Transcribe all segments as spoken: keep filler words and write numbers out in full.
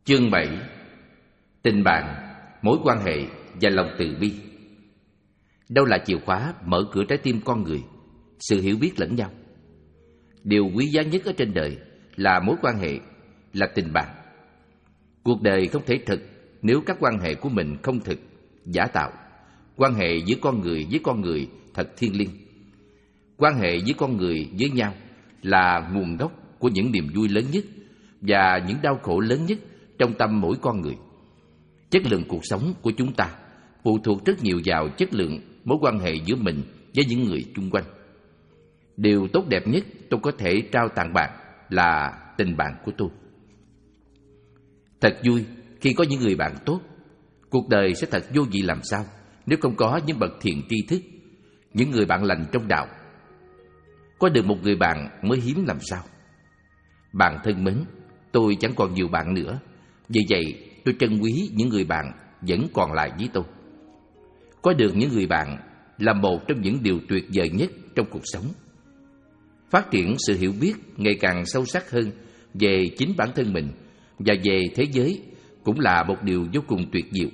Chương bảy. Tình bạn, mối quan hệ và lòng từ bi. Đâu là chìa khóa mở cửa trái tim con người? Sự hiểu biết lẫn nhau. Điều quý giá nhất ở trên đời là mối quan hệ, là tình bạn. Cuộc đời không thể thực nếu các quan hệ của mình không thực, giả tạo. Quan hệ giữa con người với con người thật thiêng liêng. Quan hệ giữa con người với nhau là nguồn gốc của những niềm vui lớn nhất và những đau khổ lớn nhất trong tâm mỗi con người. Chất lượng cuộc sống của chúng ta phụ thuộc rất nhiều vào chất lượng mối quan hệ giữa mình với những người chung quanh. Điều tốt đẹp nhất tôi có thể trao tặng bạn là tình bạn của tôi. Thật vui khi có những người bạn tốt. Cuộc đời sẽ thật vô vị làm sao nếu không có những bậc thiện tri thức, những người bạn lành trong đạo. Có được một người bạn mới hiếm làm sao. Bạn thân mến, tôi chẳng còn nhiều bạn nữa. Vì vậy, tôi trân quý những người bạn vẫn còn lại với tôi. Có được những người bạn là một trong những điều tuyệt vời nhất trong cuộc sống. Phát triển sự hiểu biết ngày càng sâu sắc hơn về chính bản thân mình và về thế giới cũng là một điều vô cùng tuyệt diệu.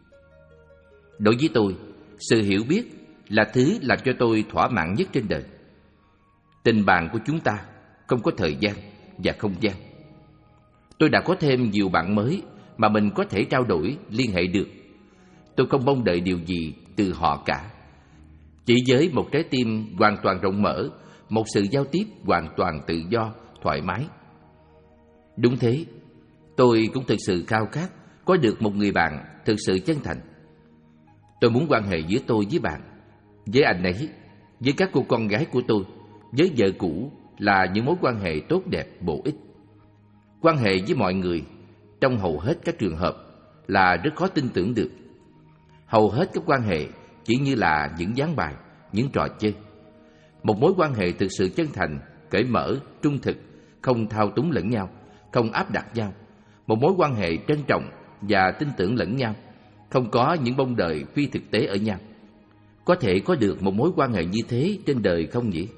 Đối với tôi, sự hiểu biết là thứ làm cho tôi thỏa mãn nhất trên đời. Tình bạn của chúng ta không có thời gian và không gian. Tôi đã có thêm nhiều bạn mới mà mình có thể trao đổi, liên hệ được. Tôi không mong đợi điều gì từ họ cả. Chỉ với một trái tim hoàn toàn rộng mở, một sự giao tiếp hoàn toàn tự do, thoải mái. Đúng thế, tôi cũng thực sự khao khát có được một người bạn thực sự chân thành. Tôi muốn quan hệ giữa tôi với bạn, với anh ấy, với các cô con gái của tôi, với vợ cũ là những mối quan hệ tốt đẹp, bổ ích. Quan hệ với mọi người, trong hầu hết các trường hợp, là rất khó tin tưởng được. Hầu hết các quan hệ chỉ như là những ván bài, những trò chơi. Một mối quan hệ thực sự chân thành, cởi mở, trung thực, không thao túng lẫn nhau, không áp đặt nhau. Một mối quan hệ trân trọng và tin tưởng lẫn nhau, không có những bông đời phi thực tế ở nhau. Có thể có được một mối quan hệ như thế trên đời không nhỉ?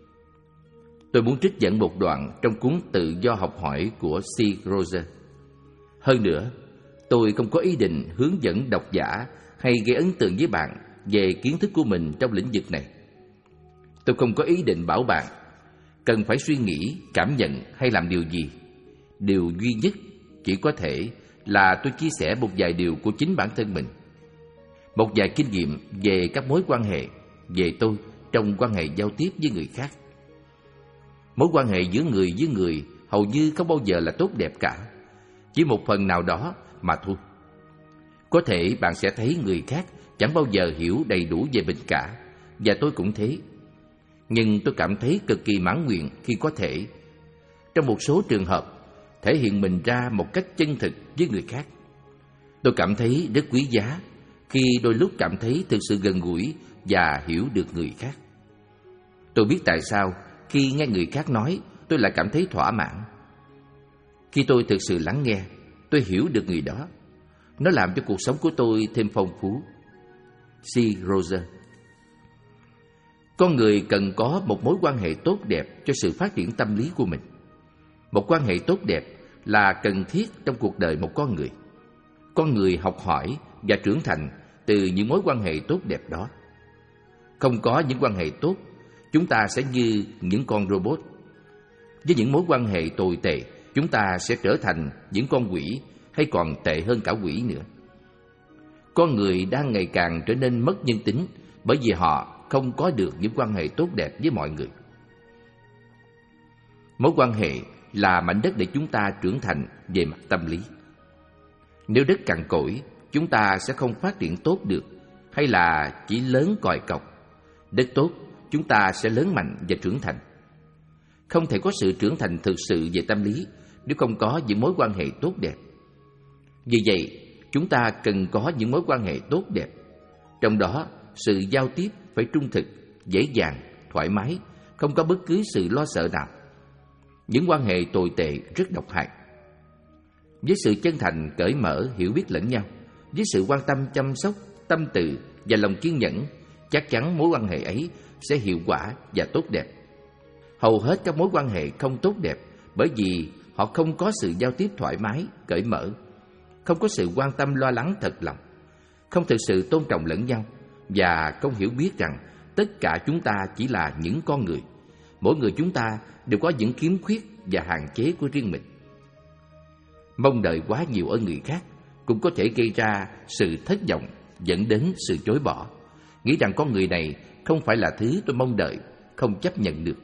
Tôi muốn trích dẫn một đoạn trong cuốn Tự do học hỏi của C. Roser. Hơn nữa, tôi không có ý định hướng dẫn độc giả hay gây ấn tượng với bạn về kiến thức của mình trong lĩnh vực này. Tôi không có ý định bảo bạn cần phải suy nghĩ, cảm nhận hay làm điều gì. Điều duy nhất chỉ có thể là tôi chia sẻ một vài điều của chính bản thân mình, một vài kinh nghiệm về các mối quan hệ, về tôi trong quan hệ giao tiếp với người khác. Mối quan hệ giữa người với người hầu như không bao giờ là tốt đẹp cả, chỉ một phần nào đó mà thôi. Có thể bạn sẽ thấy người khác chẳng bao giờ hiểu đầy đủ về mình cả, và tôi cũng thế. Nhưng tôi cảm thấy cực kỳ mãn nguyện khi có thể, trong một số trường hợp, thể hiện mình ra một cách chân thực với người khác. Tôi cảm thấy rất quý giá khi đôi lúc cảm thấy thực sự gần gũi và hiểu được người khác. Tôi biết tại sao khi nghe người khác nói, tôi lại cảm thấy thỏa mãn. Khi tôi thực sự lắng nghe, tôi hiểu được người đó. Nó làm cho cuộc sống của tôi thêm phong phú. C. Roser. Con người cần có một mối quan hệ tốt đẹp cho sự phát triển tâm lý của mình. Một quan hệ tốt đẹp là cần thiết trong cuộc đời một con người. Con người học hỏi và trưởng thành từ những mối quan hệ tốt đẹp đó. Không có những quan hệ tốt, chúng ta sẽ như những con robot. Với những mối quan hệ tồi tệ, chúng ta sẽ trở thành những con quỷ hay còn tệ hơn cả quỷ nữa. Con người đang ngày càng trở nên mất nhân tính bởi vì họ không có được những quan hệ tốt đẹp với mọi người. Mối quan hệ là mảnh đất để chúng ta trưởng thành về mặt tâm lý. Nếu đất cằn cỗi, chúng ta sẽ không phát triển tốt được, hay là chỉ lớn còi cọc. Đất tốt, chúng ta sẽ lớn mạnh và trưởng thành. Không thể có sự trưởng thành thực sự về tâm lý nếu không có những mối quan hệ tốt đẹp. Vì vậy, chúng ta cần có những mối quan hệ tốt đẹp. Trong đó, sự giao tiếp phải trung thực, dễ dàng, thoải mái, không có bất cứ sự lo sợ nào. Những quan hệ tồi tệ rất độc hại. Với sự chân thành, cởi mở, hiểu biết lẫn nhau, với sự quan tâm chăm sóc, tâm từ và lòng kiên nhẫn, chắc chắn mối quan hệ ấy sẽ hiệu quả và tốt đẹp. Hầu hết các mối quan hệ không tốt đẹp bởi vì họ không có sự giao tiếp thoải mái, cởi mở, không có sự quan tâm lo lắng thật lòng, không thực sự tôn trọng lẫn nhau và không hiểu biết rằng tất cả chúng ta chỉ là những con người. Mỗi người chúng ta đều có những khiếm khuyết và hạn chế của riêng mình. Mong đợi quá nhiều ở người khác cũng có thể gây ra sự thất vọng, dẫn đến sự chối bỏ, nghĩ rằng con người này không phải là thứ tôi mong đợi, không chấp nhận được.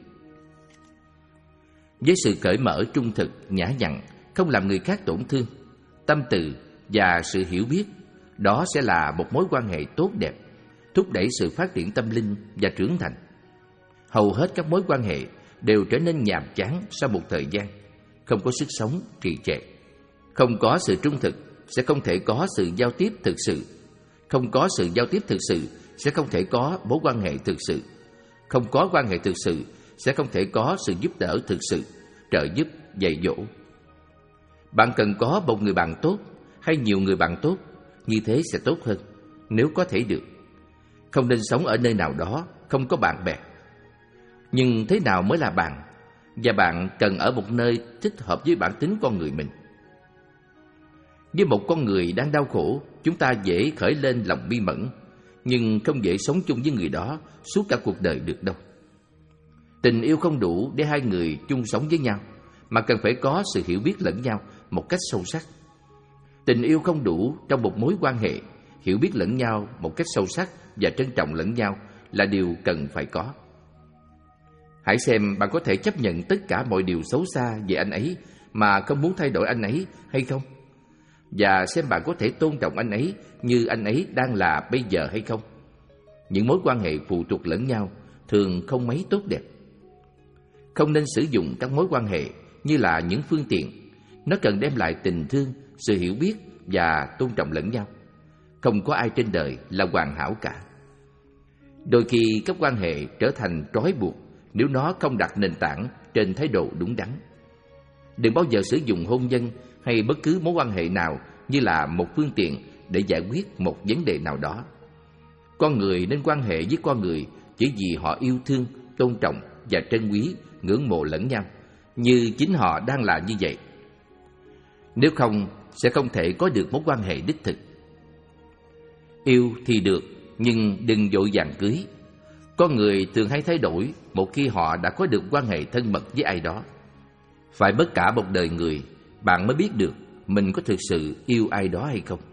Với sự cởi mở, trung thực, nhã nhặn, không làm người khác tổn thương, tâm từ và sự hiểu biết, đó sẽ là một mối quan hệ tốt đẹp, thúc đẩy sự phát triển tâm linh và trưởng thành. Hầu hết các mối quan hệ đều trở nên nhàm chán sau một thời gian, không có sức sống, trì trệ. Không có sự trung thực sẽ không thể có sự giao tiếp thực sự. Không có sự giao tiếp thực sự sẽ không thể có mối quan hệ thực sự. Không có quan hệ thực sự sẽ không thể có sự giúp đỡ thực sự, trợ giúp, dạy dỗ. Bạn cần có một người bạn tốt hay nhiều người bạn tốt, như thế sẽ tốt hơn, nếu có thể được. Không nên sống ở nơi nào đó không có bạn bè. Nhưng thế nào mới là bạn? Và bạn cần ở một nơi thích hợp với bản tính con người mình. Với một con người đang đau khổ, chúng ta dễ khởi lên lòng bi mẫn, nhưng không dễ sống chung với người đó suốt cả cuộc đời được đâu. Tình yêu không đủ để hai người chung sống với nhau, mà cần phải có sự hiểu biết lẫn nhau một cách sâu sắc. Tình yêu không đủ trong một mối quan hệ, hiểu biết lẫn nhau một cách sâu sắc và trân trọng lẫn nhau là điều cần phải có. Hãy xem bạn có thể chấp nhận tất cả mọi điều xấu xa về anh ấy mà không muốn thay đổi anh ấy hay không? Và xem bạn có thể tôn trọng anh ấy như anh ấy đang là bây giờ hay không? Những mối quan hệ phụ thuộc lẫn nhau thường không mấy tốt đẹp. Không nên sử dụng các mối quan hệ như là những phương tiện. Nó cần đem lại tình thương, sự hiểu biết và tôn trọng lẫn nhau. Không có ai trên đời là hoàn hảo cả. Đôi khi các quan hệ trở thành trói buộc nếu nó không đặt nền tảng trên thái độ đúng đắn. Đừng bao giờ sử dụng hôn nhân hay bất cứ mối quan hệ nào như là một phương tiện để giải quyết một vấn đề nào đó. Con người nên quan hệ với con người chỉ vì họ yêu thương, tôn trọng và trân quý, ngưỡng mộ lẫn nhau, như chính họ đang là như vậy. Nếu không, sẽ không thể có được mối quan hệ đích thực. Yêu thì được, nhưng đừng vội vàng cưới. Con người thường hay thay đổi một khi họ đã có được quan hệ thân mật với ai đó. Phải mất cả một đời người, bạn mới biết được mình có thực sự yêu ai đó hay không.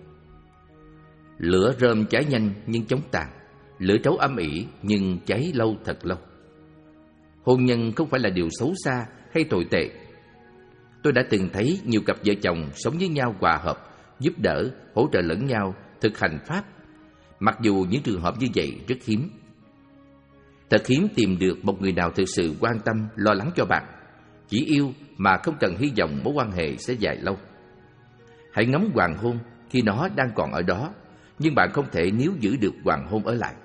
Lửa rơm cháy nhanh nhưng chóng tàn, lửa trấu âm ỉ nhưng cháy lâu thật lâu. Hôn nhân không phải là điều xấu xa hay tồi tệ. Tôi đã từng thấy nhiều cặp vợ chồng sống với nhau hòa hợp, giúp đỡ, hỗ trợ lẫn nhau, thực hành pháp. Mặc dù những trường hợp như vậy rất hiếm. Thật hiếm tìm được một người nào thực sự quan tâm, lo lắng cho bạn, chỉ yêu mà không cần hy vọng mối quan hệ sẽ dài lâu. Hãy ngắm hoàng hôn khi nó đang còn ở đó, nhưng bạn không thể níu giữ được hoàng hôn ở lại.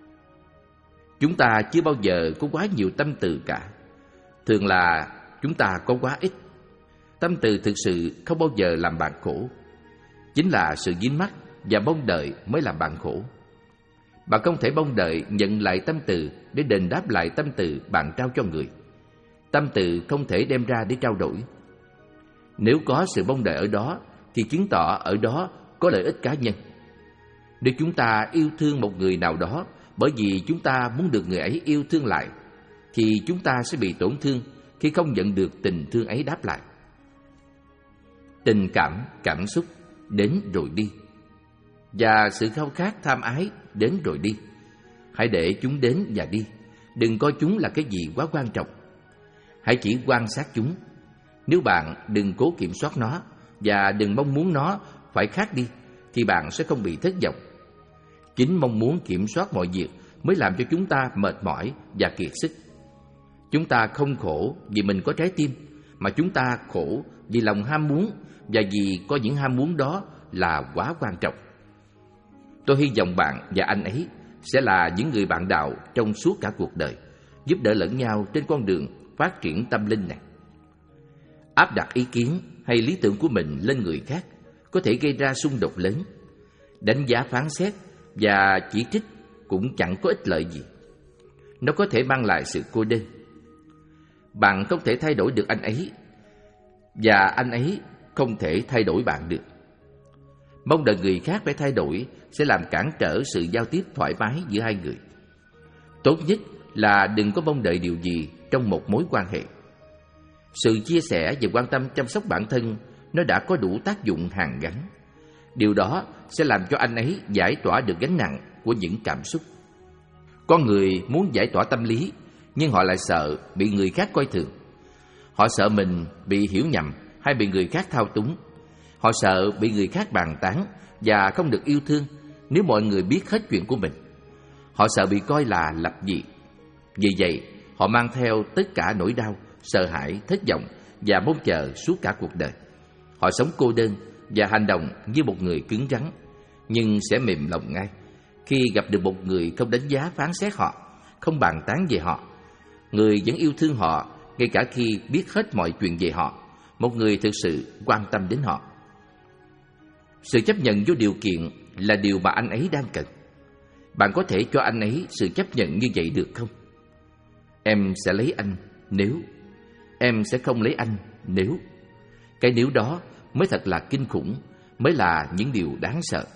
Chúng ta chưa bao giờ có quá nhiều tâm từ cả. Thường là chúng ta có quá ít. Tâm từ thực sự không bao giờ làm bạn khổ. Chính là sự dính mắc và mong đợi mới làm bạn khổ. Bạn không thể mong đợi nhận lại tâm từ để đền đáp lại tâm từ bạn trao cho người. Tâm từ không thể đem ra để trao đổi. Nếu có sự mong đợi ở đó thì chứng tỏ ở đó có lợi ích cá nhân. Nếu chúng ta yêu thương một người nào đó bởi vì chúng ta muốn được người ấy yêu thương lại, thì chúng ta sẽ bị tổn thương khi không nhận được tình thương ấy đáp lại. Tình cảm, cảm xúc đến rồi đi, và sự khao khát tham ái đến rồi đi. Hãy để chúng đến và đi, đừng coi chúng là cái gì quá quan trọng. Hãy chỉ quan sát chúng. Nếu bạn đừng cố kiểm soát nó và đừng mong muốn nó phải khác đi, thì bạn sẽ không bị thất vọng. Chính mong muốn kiểm soát mọi việc mới làm cho chúng ta mệt mỏi và kiệt sức. Chúng ta không khổ vì mình có trái tim, mà chúng ta khổ vì lòng ham muốn, và vì có những ham muốn đó là quá quan trọng. Tôi hy vọng bạn và anh ấy sẽ là những người bạn đạo trong suốt cả cuộc đời, giúp đỡ lẫn nhau trên con đường phát triển tâm linh này. Áp đặt ý kiến hay lý tưởng của mình lên người khác có thể gây ra xung đột lớn. Đánh giá phán xét và chỉ trích cũng chẳng có ích lợi gì. Nó có thể mang lại sự cô đơn. Bạn không thể thay đổi được anh ấy, và anh ấy không thể thay đổi bạn được. Mong đợi người khác phải thay đổi sẽ làm cản trở sự giao tiếp thoải mái giữa hai người. Tốt nhất là đừng có mong đợi điều gì trong một mối quan hệ. Sự chia sẻ và quan tâm chăm sóc bản thân nó đã có đủ tác dụng hàn gắn. Điều đó sẽ làm cho anh ấy giải tỏa được gánh nặng của những cảm xúc. Con người muốn giải tỏa tâm lý, nhưng họ lại sợ bị người khác coi thường. Họ sợ mình bị hiểu nhầm hay bị người khác thao túng. Họ sợ bị người khác bàn tán và không được yêu thương nếu mọi người biết hết chuyện của mình. Họ sợ bị coi là lập dị. Vì vậy, họ mang theo tất cả nỗi đau, sợ hãi, thất vọng và mong chờ suốt cả cuộc đời. Họ sống cô đơn và hành động như một người cứng rắn, nhưng sẽ mềm lòng ngay khi gặp được một người không đánh giá phán xét họ, không bàn tán về họ. Người vẫn yêu thương họ ngay cả khi biết hết mọi chuyện về họ, một người thực sự quan tâm đến họ. Sự chấp nhận vô điều kiện là điều mà anh ấy đang cần. Bạn có thể cho anh ấy sự chấp nhận như vậy được không? Em sẽ lấy anh nếu. Em sẽ không lấy anh nếu. Cái nếu đó mới thật là kinh khủng, mới là những điều đáng sợ.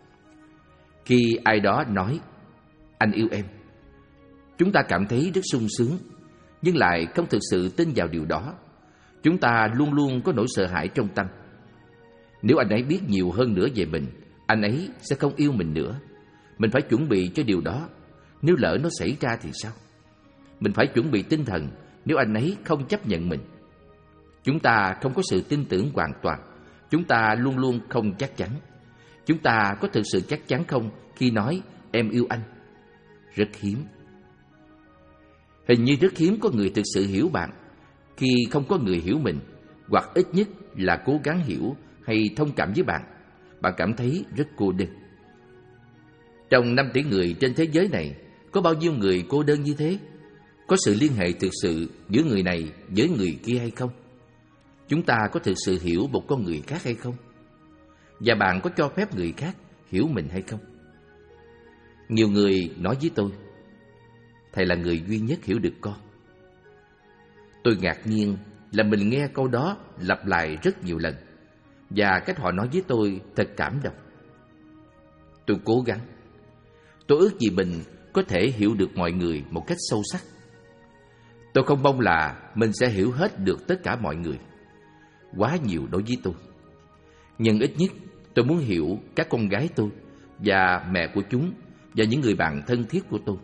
Khi ai đó nói anh yêu em, chúng ta cảm thấy rất sung sướng, nhưng lại không thực sự tin vào điều đó. Chúng ta luôn luôn có nỗi sợ hãi trong tâm. Nếu anh ấy biết nhiều hơn nữa về mình, anh ấy sẽ không yêu mình nữa. Mình phải chuẩn bị cho điều đó. Nếu lỡ nó xảy ra thì sao? Mình phải chuẩn bị tinh thần nếu anh ấy không chấp nhận mình. Chúng ta không có sự tin tưởng hoàn toàn. Chúng ta luôn luôn không chắc chắn. Chúng ta có thực sự chắc chắn không khi nói em yêu anh? Rất hiếm. Hình như rất hiếm có người thực sự hiểu bạn khi không có người hiểu mình, hoặc ít nhất là cố gắng hiểu hay thông cảm với bạn. Bạn cảm thấy rất cô đơn. Trong năm tỷ người trên thế giới này, có bao nhiêu người cô đơn như thế? Có sự liên hệ thực sự giữa người này với người kia hay không? Chúng ta có thực sự hiểu một con người khác hay không? Và bạn có cho phép người khác hiểu mình hay không? Nhiều người nói với tôi, thầy là người duy nhất hiểu được con. Tôi ngạc nhiên là mình nghe câu đó lặp lại rất nhiều lần, và cách họ nói với tôi thật cảm động. Tôi cố gắng. Tôi ước gì mình có thể hiểu được mọi người một cách sâu sắc. Tôi không mong là mình sẽ hiểu hết được tất cả mọi người. Quá nhiều đối với tôi. Nhưng ít nhất tôi muốn hiểu các con gái tôi và mẹ của chúng và những người bạn thân thiết của tôi.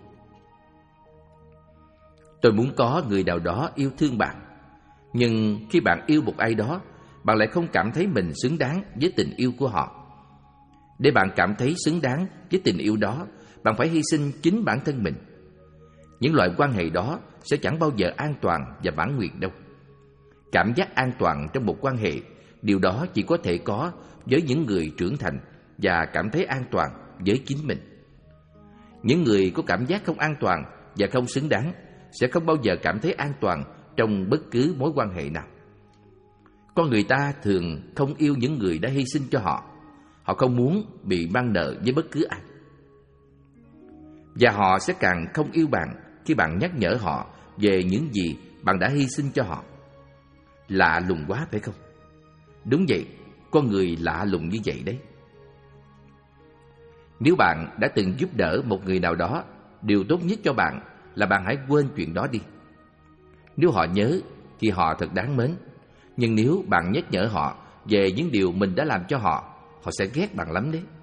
Tôi muốn có người nào đó yêu thương bạn. Nhưng khi bạn yêu một ai đó, bạn lại không cảm thấy mình xứng đáng với tình yêu của họ. Để bạn cảm thấy xứng đáng với tình yêu đó, bạn phải hy sinh chính bản thân mình. Những loại quan hệ đó sẽ chẳng bao giờ an toàn và mãn nguyện đâu. Cảm giác an toàn trong một quan hệ, điều đó chỉ có thể có với những người trưởng thành và cảm thấy an toàn với chính mình. Những người có cảm giác không an toàn và không xứng đáng sẽ không bao giờ cảm thấy an toàn trong bất cứ mối quan hệ nào. Con người ta thường không yêu những người đã hy sinh cho họ. Họ không muốn bị mang nợ với bất cứ ai. Và họ sẽ càng không yêu bạn khi bạn nhắc nhở họ về những gì bạn đã hy sinh cho họ. Lạ lùng quá phải không? Đúng vậy, con người lạ lùng như vậy đấy. Nếu bạn đã từng giúp đỡ một người nào đó, điều tốt nhất cho bạn là bạn hãy quên chuyện đó đi. Nếu họ nhớ thì họ thật đáng mến. Nhưng nếu bạn nhắc nhở họ về những điều mình đã làm cho họ, họ sẽ ghét bạn lắm đấy.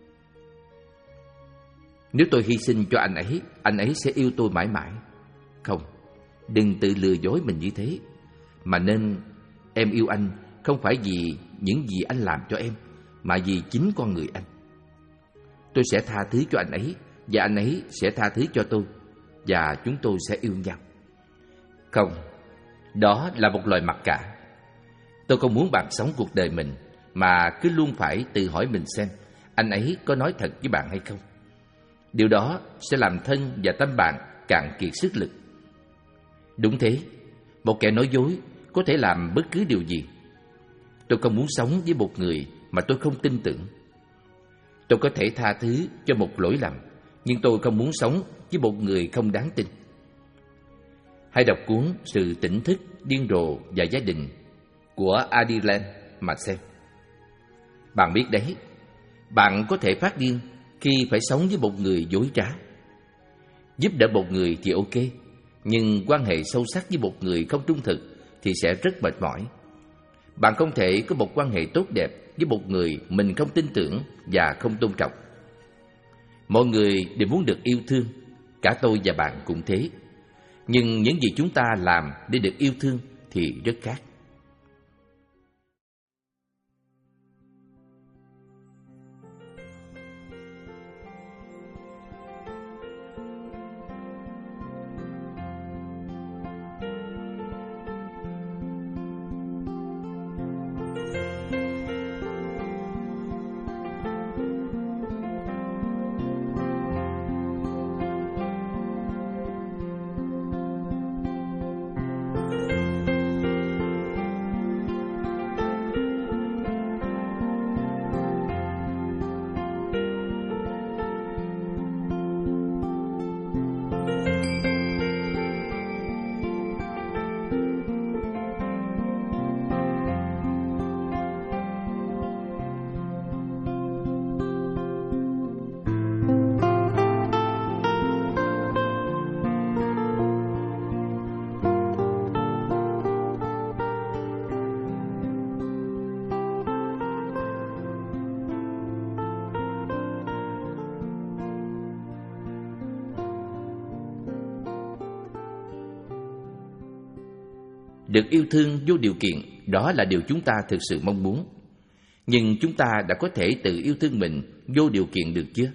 Nếu tôi hy sinh cho anh ấy, anh ấy sẽ yêu tôi mãi mãi. Không, đừng tự lừa dối mình như thế. Mà nên em yêu anh không phải vì những gì anh làm cho em, mà vì chính con người anh. Tôi sẽ tha thứ cho anh ấy, và anh ấy sẽ tha thứ cho tôi, và chúng tôi sẽ yêu nhau. Không, đó là một lời mặc cả. Tôi không muốn bạn sống cuộc đời mình mà cứ luôn phải tự hỏi mình xem anh ấy có nói thật với bạn hay không. Điều đó sẽ làm thân và tâm bạn cạn kiệt sức lực. Đúng thế, một kẻ nói dối có thể làm bất cứ điều gì. Tôi không muốn sống với một người mà tôi không tin tưởng. Tôi có thể tha thứ cho một lỗi lầm, nhưng tôi không muốn sống với một người không đáng tin. Hãy đọc cuốn Sự Tỉnh Thức, Điên Rồ và Gia Đình của Adrienne mà xem. Bạn biết đấy, Bạn có thể phát điên khi phải sống với một người dối trá. Giúp đỡ một người thì ok, nhưng quan hệ sâu sắc với một người không trung thực thì sẽ rất mệt mỏi. Bạn không thể có một quan hệ tốt đẹp với một người mình không tin tưởng và không tôn trọng. Mọi người đều muốn được yêu thương, cả tôi và bạn cũng thế. Nhưng những gì chúng ta làm để được yêu thương thì rất khác. Được yêu thương vô điều kiện, đó là điều chúng ta thực sự mong muốn. Nhưng chúng ta đã có thể tự yêu thương mình vô điều kiện được chưa?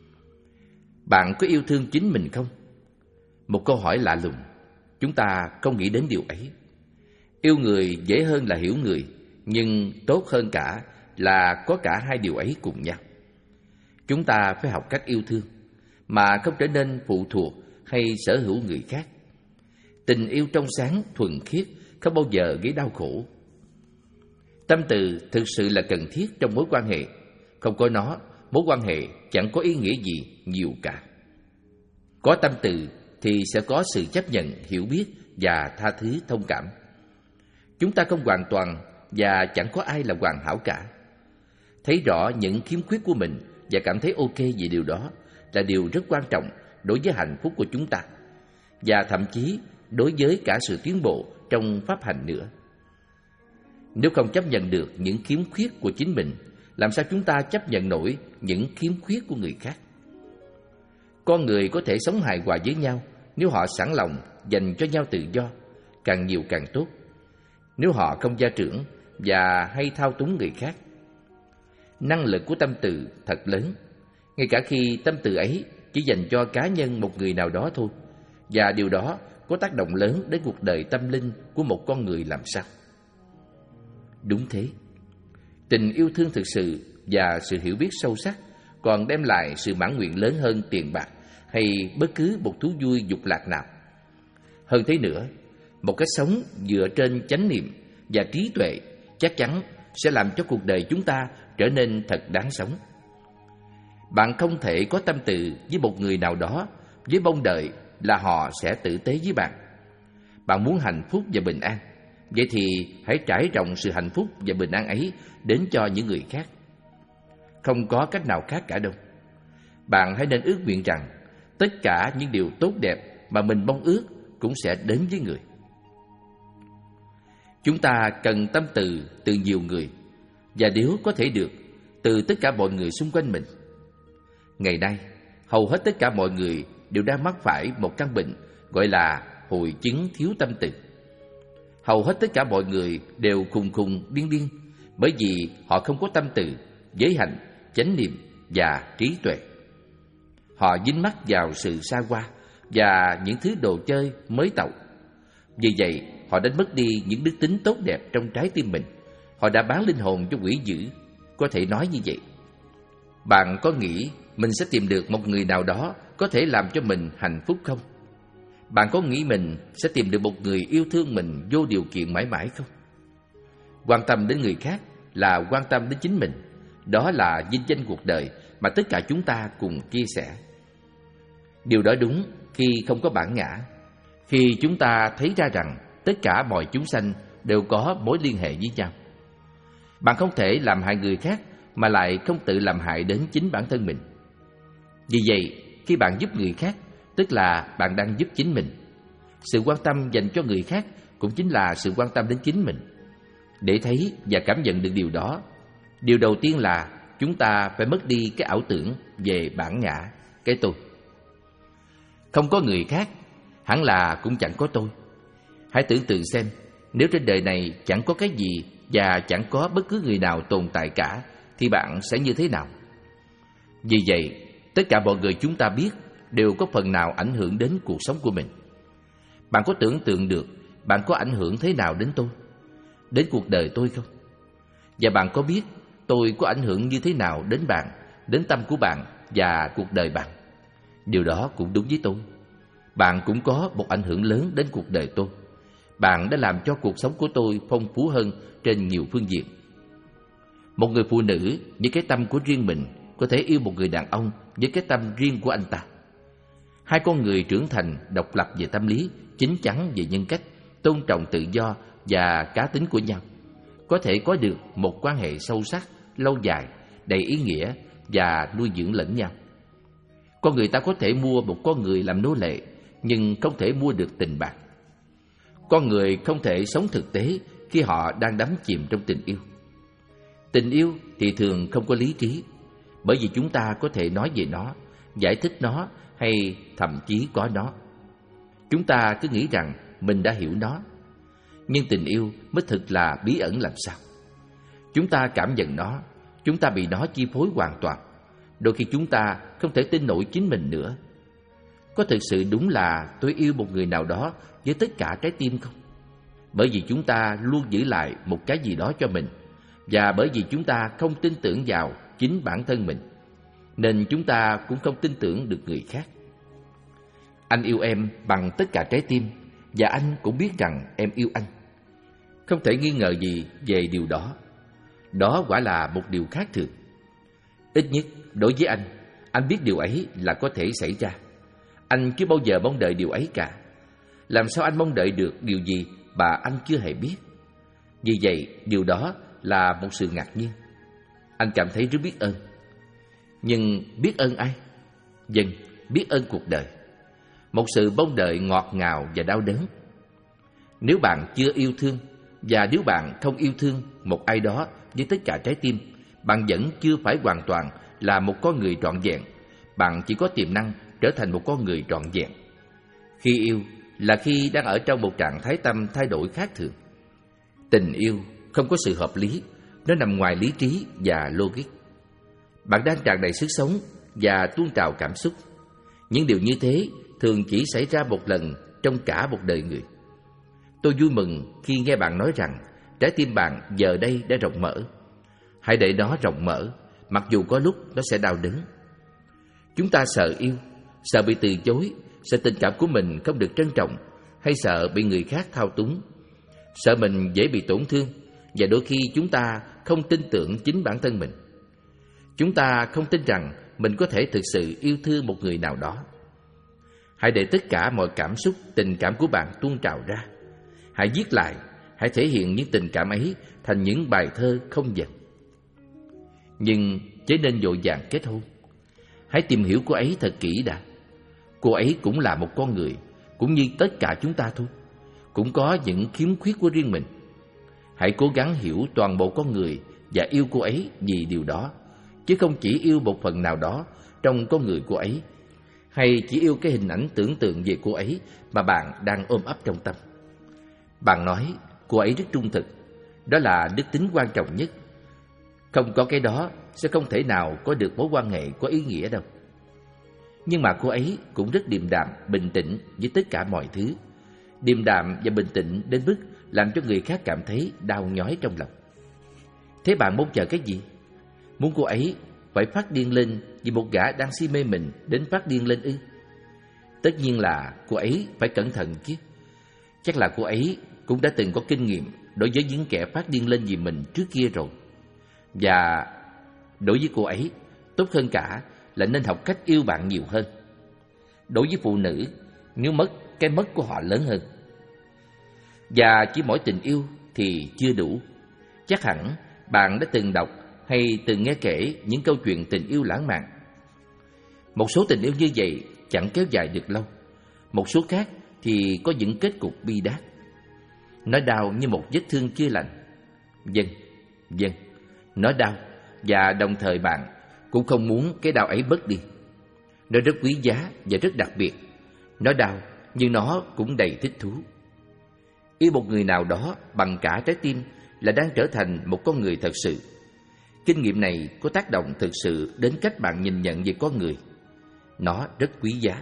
Bạn có yêu thương chính mình không? Một câu hỏi lạ lùng, chúng ta không nghĩ đến điều ấy. Yêu người dễ hơn là hiểu người, nhưng tốt hơn cả là có cả hai điều ấy cùng nhau. Chúng ta phải học cách yêu thương, mà không trở nên phụ thuộc hay sở hữu người khác. Tình yêu trong sáng, thuần khiết, không bao giờ gây đau khổ. Tâm từ thực sự là cần thiết trong mối quan hệ. Không có nó, mối quan hệ chẳng có ý nghĩa gì nhiều cả. Có tâm từ thì sẽ có sự chấp nhận, hiểu biết và tha thứ, thông cảm. Chúng ta không hoàn toàn và chẳng có ai là hoàn hảo cả. Thấy rõ những khiếm khuyết của mình và cảm thấy ok về điều đó là điều rất quan trọng đối với hạnh phúc của chúng ta, và thậm chí đối với cả sự tiến bộ trong pháp hành nữa. Nếu không chấp nhận được những khiếm khuyết của chính mình, làm sao chúng ta chấp nhận nổi những khiếm khuyết của người khác? Con người có thể sống hài hòa với nhau nếu họ sẵn lòng dành cho nhau tự do, càng nhiều càng tốt. Nếu họ không gia trưởng và hay thao túng người khác. Năng lực của tâm từ thật lớn, ngay cả khi tâm từ ấy chỉ dành cho cá nhân một người nào đó thôi, và điều đó có tác động lớn đến cuộc đời tâm linh của một con người làm sao. Đúng thế, tình yêu thương thực sự và sự hiểu biết sâu sắc còn đem lại sự mãn nguyện lớn hơn tiền bạc hay bất cứ một thú vui dục lạc nào. Hơn thế nữa, một cách sống dựa trên chánh niệm và trí tuệ chắc chắn sẽ làm cho cuộc đời chúng ta trở nên thật đáng sống. Bạn không thể có tâm từ với một người nào đó với mong đợi là họ sẽ tử tế với bạn. Bạn muốn hạnh phúc và bình an, vậy thì hãy trải rộng sự hạnh phúc và bình an ấy đến cho những người khác. Không có cách nào khác cả đâu. Bạn hãy nên ước nguyện rằng tất cả những điều tốt đẹp mà mình mong ước cũng sẽ đến với người. Chúng ta cần tâm từ từ nhiều người, và nếu có thể được, từ tất cả mọi người xung quanh mình. Ngày nay, hầu hết tất cả mọi người đều đang mắc phải một căn bệnh gọi là hội chứng thiếu tâm từ. Hầu hết tất cả mọi người đều khùng khùng điên điên bởi vì họ không có tâm từ, giới hạnh, chánh niệm và trí tuệ. Họ dính mắc vào sự xa hoa và những thứ đồ chơi mới tậu. Vì vậy, họ đánh mất đi những đức tính tốt đẹp trong trái tim mình. Họ đã bán linh hồn cho quỷ dữ, có thể nói như vậy. Bạn có nghĩ mình sẽ tìm được một người nào đó có thể làm cho mình hạnh phúc không? Bạn có nghĩ mình sẽ tìm được một người yêu thương mình vô điều kiện mãi mãi không? Quan tâm đến người khác là quan tâm đến chính mình. Đó là vinh danh cuộc đời mà tất cả chúng ta cùng chia sẻ. Điều đó đúng khi không có bản ngã, khi chúng ta thấy ra rằng tất cả mọi chúng sanh đều có mối liên hệ với nhau. Bạn không thể làm hại người khác mà lại không tự làm hại đến chính bản thân mình. Vì vậy, khi bạn giúp người khác, tức là bạn đang giúp chính mình. Sự quan tâm dành cho người khác cũng chính là sự quan tâm đến chính mình. Để thấy và cảm nhận được điều đó, điều đầu tiên là chúng ta phải mất đi cái ảo tưởng về bản ngã, cái tôi. Không có người khác, hẳn là cũng chẳng có tôi. Hãy tưởng tượng xem, nếu trên đời này chẳng có cái gì và chẳng có bất cứ người nào tồn tại cả, thì bạn sẽ như thế nào? Vì vậy, tất cả mọi người chúng ta biết đều có phần nào ảnh hưởng đến cuộc sống của mình. Bạn có tưởng tượng được bạn có ảnh hưởng thế nào đến tôi, đến cuộc đời tôi không? Và bạn có biết tôi có ảnh hưởng như thế nào đến bạn, đến tâm của bạn và cuộc đời bạn? Điều đó cũng đúng với tôi. Bạn cũng có một ảnh hưởng lớn đến cuộc đời tôi. Bạn đã làm cho cuộc sống của tôi phong phú hơn trên nhiều phương diện. Một người phụ nữ với cái tâm của riêng mình có thể yêu một người đàn ông với cái tâm riêng của anh ta. Hai con người trưởng thành, độc lập về tâm lý, chín chắn về nhân cách, tôn trọng tự do và cá tính của nhau, có thể có được một quan hệ sâu sắc, lâu dài, đầy ý nghĩa và nuôi dưỡng lẫn nhau. Con người ta có thể mua một con người làm nô lệ, nhưng không thể mua được tình bạn. Con người không thể sống thực tế khi họ đang đắm chìm trong tình yêu. Tình yêu thì thường không có lý trí, bởi vì chúng ta có thể nói về nó, giải thích nó hay thậm chí có nó. Chúng ta cứ nghĩ rằng mình đã hiểu nó, nhưng tình yêu mới thực là bí ẩn làm sao. Chúng ta cảm nhận nó, chúng ta bị nó chi phối hoàn toàn. Đôi khi chúng ta không thể tin nổi chính mình nữa. Có thực sự đúng là tôi yêu một người nào đó với tất cả trái tim không? Bởi vì chúng ta luôn giữ lại một cái gì đó cho mình, và bởi vì chúng ta không tin tưởng vào chính bản thân mình, nên chúng ta cũng không tin tưởng được người khác. Anh yêu em bằng tất cả trái tim, và anh cũng biết rằng em yêu anh. Không thể nghi ngờ gì về điều đó. Đó quả là một điều khác thường. Ít nhất đối với anh, anh biết điều ấy là có thể xảy ra. Anh chưa bao giờ mong đợi điều ấy cả. Làm sao anh mong đợi được điều gì mà anh chưa hề biết? Vì vậy, điều đó là một sự ngạc nhiên. Anh cảm thấy rất biết ơn. Nhưng biết ơn ai? Vâng, biết ơn cuộc đời. Một sự mong đợi ngọt ngào và đau đớn. Nếu bạn chưa yêu thương, và nếu bạn không yêu thương một ai đó với tất cả trái tim, bạn vẫn chưa phải hoàn toàn là một con người trọn vẹn. Bạn chỉ có tiềm năng trở thành một con người trọn vẹn. Khi yêu là khi đang ở trong một trạng thái tâm thay đổi khác thường. Tình yêu không có sự hợp lý, nó nằm ngoài lý trí và logic. Bạn đang tràn đầy sức sống và tuôn trào cảm xúc. Những điều như thế thường chỉ xảy ra một lần trong cả một đời người. Tôi vui mừng khi nghe bạn nói rằng trái tim bạn giờ đây đã rộng mở. Hãy để nó rộng mở, mặc dù có lúc nó sẽ đau đớn. Chúng ta sợ yêu, sợ bị từ chối, sợ tình cảm của mình không được trân trọng, hay sợ bị người khác thao túng, sợ mình dễ bị tổn thương, và đôi khi chúng ta không tin tưởng chính bản thân mình. Chúng ta không tin rằng mình có thể thực sự yêu thương một người nào đó. Hãy để tất cả mọi cảm xúc, tình cảm của bạn tuôn trào ra. Hãy viết lại, hãy thể hiện những tình cảm ấy thành những bài thơ không dần. Nhưng chớ nên vội vàng kết hôn. Hãy tìm hiểu cô ấy thật kỹ đã. Cô ấy cũng là một con người, cũng như tất cả chúng ta thôi, cũng có những khiếm khuyết của riêng mình. Hãy cố gắng hiểu toàn bộ con người và yêu cô ấy vì điều đó, chứ không chỉ yêu một phần nào đó trong con người cô ấy, hay chỉ yêu cái hình ảnh tưởng tượng về cô ấy mà bạn đang ôm ấp trong tâm. Bạn nói cô ấy rất trung thực, đó là đức tính quan trọng nhất. Không có cái đó sẽ không thể nào có được mối quan hệ có ý nghĩa đâu. Nhưng mà cô ấy cũng rất điềm đạm, bình tĩnh với tất cả mọi thứ. Điềm đạm và bình tĩnh đến mức làm cho người khác cảm thấy đau nhói trong lòng. Thế bạn mong chờ cái gì? Muốn cô ấy phải phát điên lên vì một gã đang si mê mình đến phát điên lên ư? Tất nhiên là cô ấy phải cẩn thận chứ. Chắc là cô ấy cũng đã từng có kinh nghiệm đối với những kẻ phát điên lên vì mình trước kia rồi. Và đối với cô ấy, tốt hơn cả là nên học cách yêu bạn nhiều hơn. Đối với phụ nữ, nếu mất, cái mất của họ lớn hơn. Và chỉ mỗi tình yêu thì chưa đủ. Chắc hẳn bạn đã từng đọc hay từng nghe kể những câu chuyện tình yêu lãng mạn. Một số tình yêu như vậy chẳng kéo dài được lâu, một số khác thì có những kết cục bi đát. Nó đau như một vết thương chưa lành. Vâng, vâng, nó đau, và đồng thời bạn cũng không muốn cái đau ấy bớt đi. Nó rất quý giá và rất đặc biệt. Nó đau, nhưng nó cũng đầy thích thú. Yêu một người nào đó bằng cả trái tim là đang trở thành một con người thật sự. Kinh nghiệm này có tác động thực sự đến cách bạn nhìn nhận về con người. Nó rất quý giá.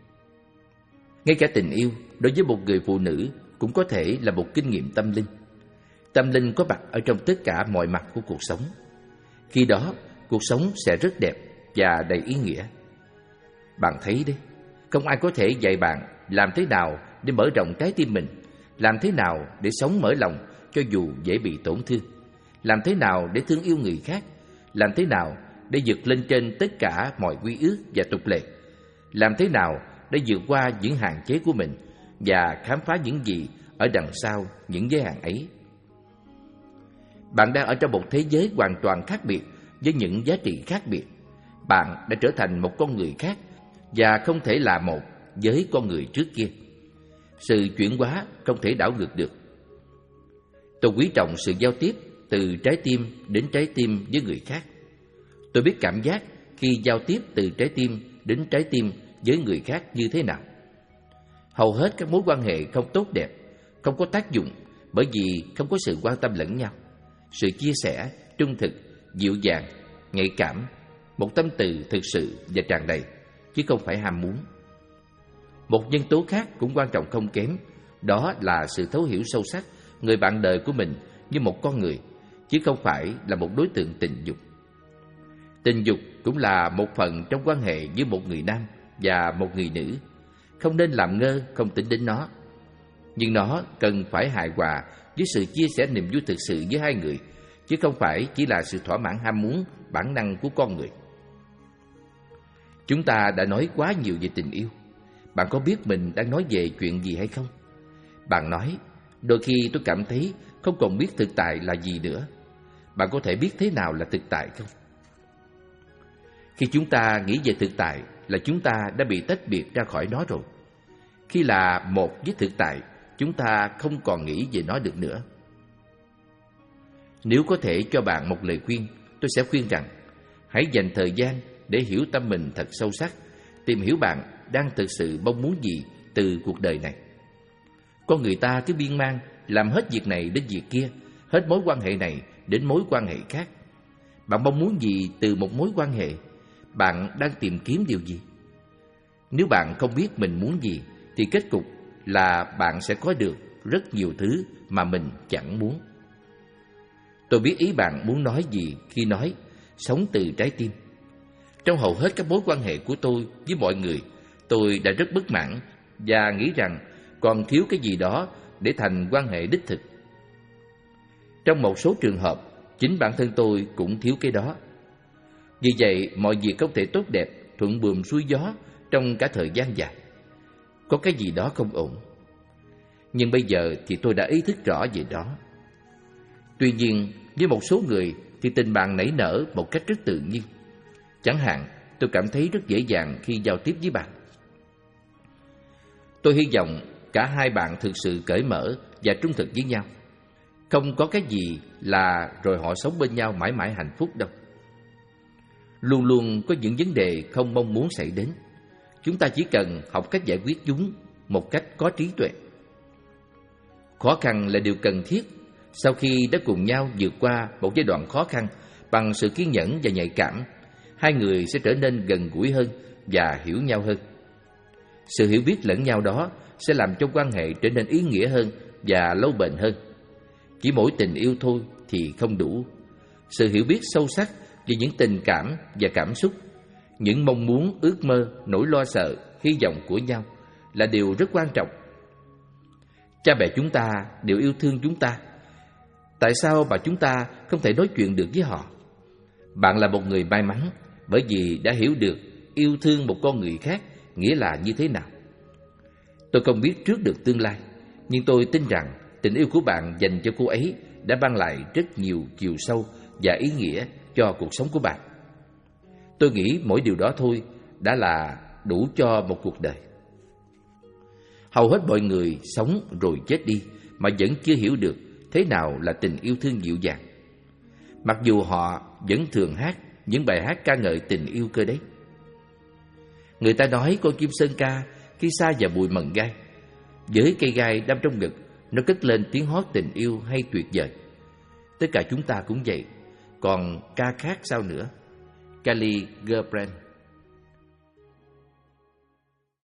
Ngay cả tình yêu đối với một người phụ nữ cũng có thể là một kinh nghiệm tâm linh. Tâm linh có mặt ở trong tất cả mọi mặt của cuộc sống. Khi đó, cuộc sống sẽ rất đẹp và đầy ý nghĩa. Bạn thấy đấy, không ai có thể dạy bạn làm thế nào để mở rộng trái tim mình, làm thế nào để sống mở lòng cho dù dễ bị tổn thương, làm thế nào để thương yêu người khác, làm thế nào để vượt lên trên tất cả mọi quy ước và tục lệ, làm thế nào để vượt qua những hạn chế của mình và khám phá những gì ở đằng sau những giới hạn ấy. Bạn đang ở trong một thế giới hoàn toàn khác biệt với những giá trị khác biệt. Bạn đã trở thành một con người khác và không thể là một với con người trước kia. Sự chuyển hóa không thể đảo ngược được. Tôi quý trọng sự giao tiếp từ trái tim đến trái tim với người khác. Tôi biết cảm giác khi giao tiếp từ trái tim đến trái tim với người khác như thế nào. Hầu hết các mối quan hệ không tốt đẹp, không có tác dụng bởi vì không có sự quan tâm lẫn nhau, sự chia sẻ, trung thực, dịu dàng, nhạy cảm, một tâm từ thực sự và tràn đầy, chứ không phải ham muốn. Một nhân tố khác cũng quan trọng không kém, đó là sự thấu hiểu sâu sắc người bạn đời của mình như một con người, chứ không phải là một đối tượng tình dục. Tình dục cũng là một phần trong quan hệ giữa một người nam và một người nữ. Không nên làm ngơ không tính đến nó. Nhưng nó cần phải hài hòa với sự chia sẻ niềm vui thực sự với hai người, chứ không phải chỉ là sự thỏa mãn ham muốn bản năng của con người. Chúng ta đã nói quá nhiều về tình yêu. Bạn có biết mình đang nói về chuyện gì hay không? Bạn nói, đôi khi tôi cảm thấy không còn biết thực tại là gì nữa. Bạn có thể biết thế nào là thực tại không? Khi chúng ta nghĩ về thực tại là chúng ta đã bị tách biệt ra khỏi nó rồi. Khi là một với thực tại, chúng ta không còn nghĩ về nó được nữa. Nếu có thể cho bạn một lời khuyên, tôi sẽ khuyên rằng hãy dành thời gian để hiểu tâm mình thật sâu sắc, tìm hiểu bạn đang thực sự mong muốn gì từ cuộc đời này. Con người ta cứ biên mang, làm hết việc này đến việc kia, hết mối quan hệ này đến mối quan hệ khác. Bạn mong muốn gì từ một mối quan hệ? Bạn đang tìm kiếm điều gì? Nếu bạn không biết mình muốn gì, thì kết cục là bạn sẽ có được rất nhiều thứ mà mình chẳng muốn. Tôi biết ý bạn muốn nói gì khi nói sống từ trái tim. Trong hầu hết các mối quan hệ của tôi với mọi người, tôi đã rất bất mãn và nghĩ rằng còn thiếu cái gì đó để thành quan hệ đích thực. Trong một số trường hợp, chính bản thân tôi cũng thiếu cái đó. Vì vậy, mọi việc không thể tốt đẹp, thuận buồm xuôi gió trong cả thời gian dài. Có cái gì đó không ổn. Nhưng bây giờ thì tôi đã ý thức rõ về đó. Tuy nhiên, với một số người thì tình bạn nảy nở một cách rất tự nhiên. Chẳng hạn, tôi cảm thấy rất dễ dàng khi giao tiếp với bạn. Tôi hy vọng cả hai bạn thực sự cởi mở và trung thực với nhau. Không có cái gì là rồi họ sống bên nhau mãi mãi hạnh phúc đâu. Luôn luôn có những vấn đề không mong muốn xảy đến. Chúng ta chỉ cần học cách giải quyết chúng một cách có trí tuệ. Khó khăn là điều cần thiết. Sau khi đã cùng nhau vượt qua một giai đoạn khó khăn bằng sự kiên nhẫn và nhạy cảm, hai người sẽ trở nên gần gũi hơn và hiểu nhau hơn. Sự hiểu biết lẫn nhau đó sẽ làm cho quan hệ trở nên ý nghĩa hơn và lâu bền hơn. Chỉ mỗi tình yêu thôi thì không đủ. Sự hiểu biết sâu sắc về những tình cảm và cảm xúc, những mong muốn, ước mơ, nỗi lo sợ, hy vọng của nhau là điều rất quan trọng. Cha mẹ chúng ta đều yêu thương chúng ta. Tại sao mà chúng ta không thể nói chuyện được với họ? Bạn là một người may mắn bởi vì đã hiểu được yêu thương một con người khác nghĩa là như thế nào. Tôi không biết trước được tương lai, nhưng tôi tin rằng tình yêu của bạn dành cho cô ấy đã mang lại rất nhiều chiều sâu và ý nghĩa cho cuộc sống của bạn. Tôi nghĩ mỗi điều đó thôi đã là đủ cho một cuộc đời. Hầu hết mọi người sống rồi chết đi mà vẫn chưa hiểu được thế nào là tình yêu thương dịu dàng. Mặc dù họ vẫn thường hát những bài hát ca ngợi tình yêu cơ đấy. Người ta nói con chim sơn ca khi xa vào bụi mận gai, với cây gai đâm trong ngực, nó cất lên tiếng hót tình yêu hay tuyệt vời. Tất cả chúng ta cũng vậy. Còn ca khác sao nữa? Kelly Girlfriend.